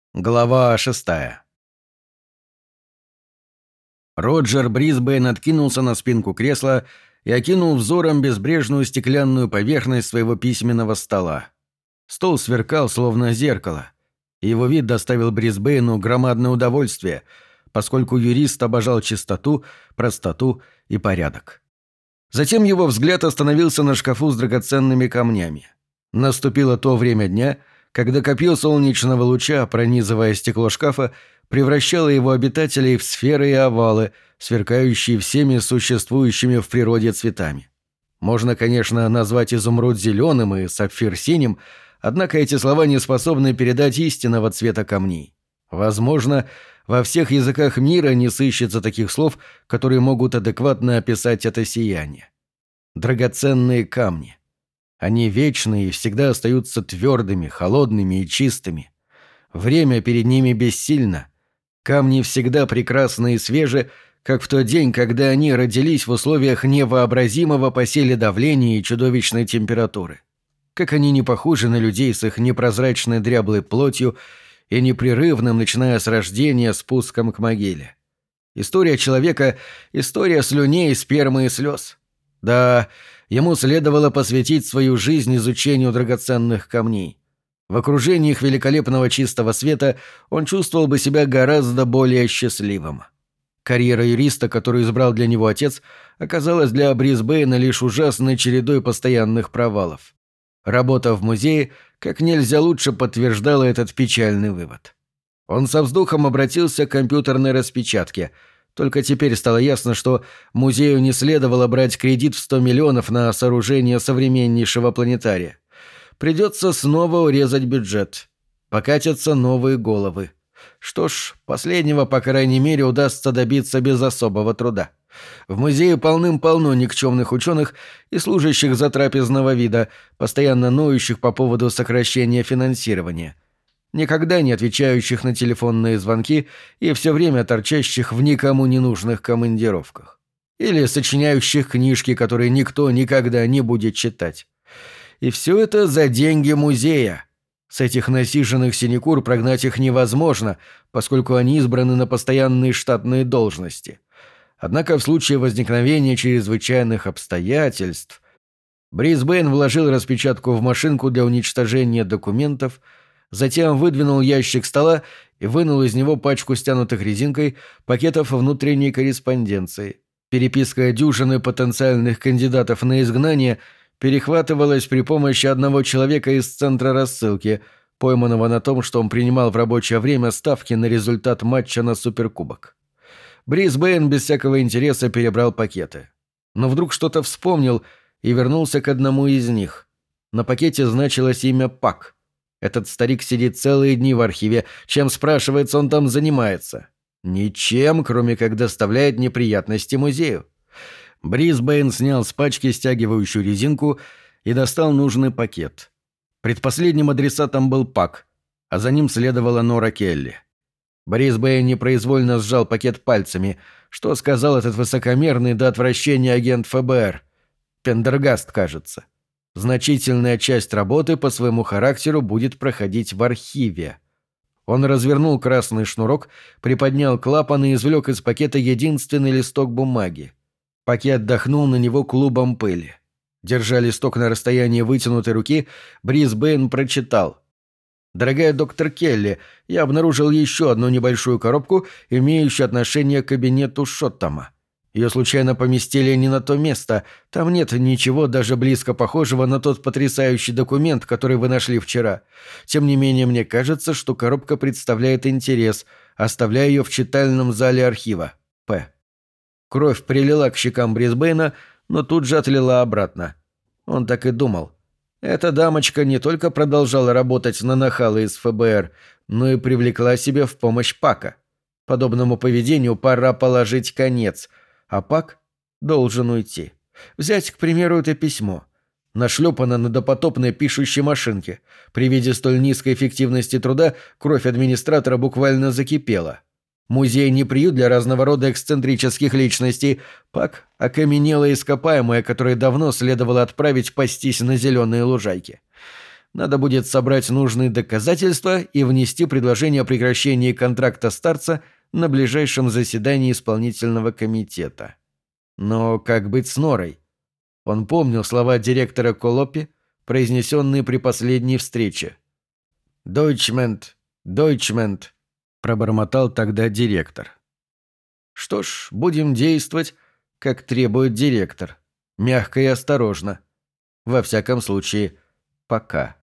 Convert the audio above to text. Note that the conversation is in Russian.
Глава 6. Роджер Брисбейн откинулся на спинку кресла и окинул взором безбрежную стеклянную поверхность своего письменного стола. Стол сверкал, словно зеркало, и его вид доставил Брисбейну громадное удовольствие, поскольку юрист обожал чистоту, простоту и порядок. Затем его взгляд остановился на шкафу с драгоценными камнями. Наступило то время дня, когда копье солнечного луча, пронизывая стекло шкафа, превращало его обитателей в сферы и овалы, сверкающие всеми существующими в природе цветами. Можно, конечно, назвать изумруд зеленым и сапфир синим, однако эти слова не способны передать истинного цвета камней. Возможно, во всех языках мира не сыщется таких слов, которые могут адекватно описать это сияние. Драгоценные камни. Они вечные и всегда остаются твердыми, холодными и чистыми. Время перед ними бессильно. Камни всегда прекрасны и свежи, как в тот день, когда они родились в условиях невообразимого по силе давления и чудовищной температуры. Как они не похожи на людей с их непрозрачной дряблой плотью и непрерывным, начиная с рождения, спуском к могиле. История человека — история слюней, спермы и слез. Да, ему следовало посвятить свою жизнь изучению драгоценных камней. В окружении их великолепного чистого света он чувствовал бы себя гораздо более счастливым. Карьера юриста, которую избрал для него отец, оказалась для Брисбейна лишь ужасной чередой постоянных провалов. Работа в музее как нельзя лучше подтверждала этот печальный вывод. Он со вздохом обратился к компьютерной распечатке. Только теперь стало ясно, что музею не следовало брать кредит в 100 миллионов на сооружение современнейшего планетария. Придется снова урезать бюджет. Покатятся новые головы. Что ж, последнего, по крайней мере, удастся добиться без особого труда. В музее полным-полно никчемных ученых и служащих затрапезного вида, постоянно ноющих по поводу сокращения финансирования. Никогда не отвечающих на телефонные звонки и все время торчащих в никому не нужных командировках. Или сочиняющих книжки, которые никто никогда не будет читать. И все это за деньги музея. С этих насиженных синекур прогнать их невозможно, поскольку они избраны на постоянные штатные должности. Однако в случае возникновения чрезвычайных обстоятельств Брисбейн вложил распечатку в машинку для уничтожения документов, затем выдвинул ящик стола и вынул из него пачку стянутых резинкой пакетов внутренней корреспонденции. Переписка дюжины потенциальных кандидатов на изгнание перехватывалась при помощи одного человека из центра рассылки, пойманного на том, что он принимал в рабочее время ставки на результат матча на Суперкубок. Брисбейн без всякого интереса перебрал пакеты. Но вдруг что-то вспомнил и вернулся к одному из них. На пакете значилось имя Пак. Этот старик сидит целые дни в архиве. Чем, спрашивается, он там занимается? Ничем, кроме как доставляет неприятности музею. Брисбейн снял с пачки стягивающую резинку и достал нужный пакет. Предпоследним адресатом был Пак, а за ним следовала Нора Келли. Брисбейн непроизвольно сжал пакет пальцами. Что сказал этот высокомерный до отвращения агент ФБР? Пендергаст, кажется. Значительная часть работы по своему характеру будет проходить в архиве. Он развернул красный шнурок, приподнял клапан и извлек из пакета единственный листок бумаги. Пакет дохнул на него клубом пыли. Держа листок на расстоянии вытянутой руки, Брисбейн прочитал: «Дорогая доктор Келли, я обнаружил еще одну небольшую коробку, имеющую отношение к кабинету Шоттама. Ее случайно поместили не на то место. Там нет ничего даже близко похожего на тот потрясающий документ, который вы нашли вчера. Тем не менее, мне кажется, что коробка представляет интерес. Оставляю ее в читальном зале архива. П». Кровь прилила к щекам Брисбейна, но тут же отлила обратно. Он так и думал. Эта дамочка не только продолжала работать на нахала из ФБР, но и привлекла себе в помощь Пака. Подобному поведению пора положить конец, а Пак должен уйти. Взять, к примеру, это письмо. Нашлепано на допотопной пишущей машинке. При виде столь низкой эффективности труда кровь администратора буквально закипела. Музей не приют для разного рода эксцентрических личностей. Пак — окаменелое ископаемое, которое давно следовало отправить пастись на зеленые лужайки. надо будет собрать нужные доказательства и внести предложение о прекращении контракта старца на ближайшем заседании исполнительного комитета. Но как быть с Норой? Он помнил слова директора Колопи, произнесенные при последней встрече. «Дойчмент, Дойчмент», — пробормотал тогда директор. «Что ж, будем действовать, как требует директор. Мягко и осторожно. Во всяком случае, пока».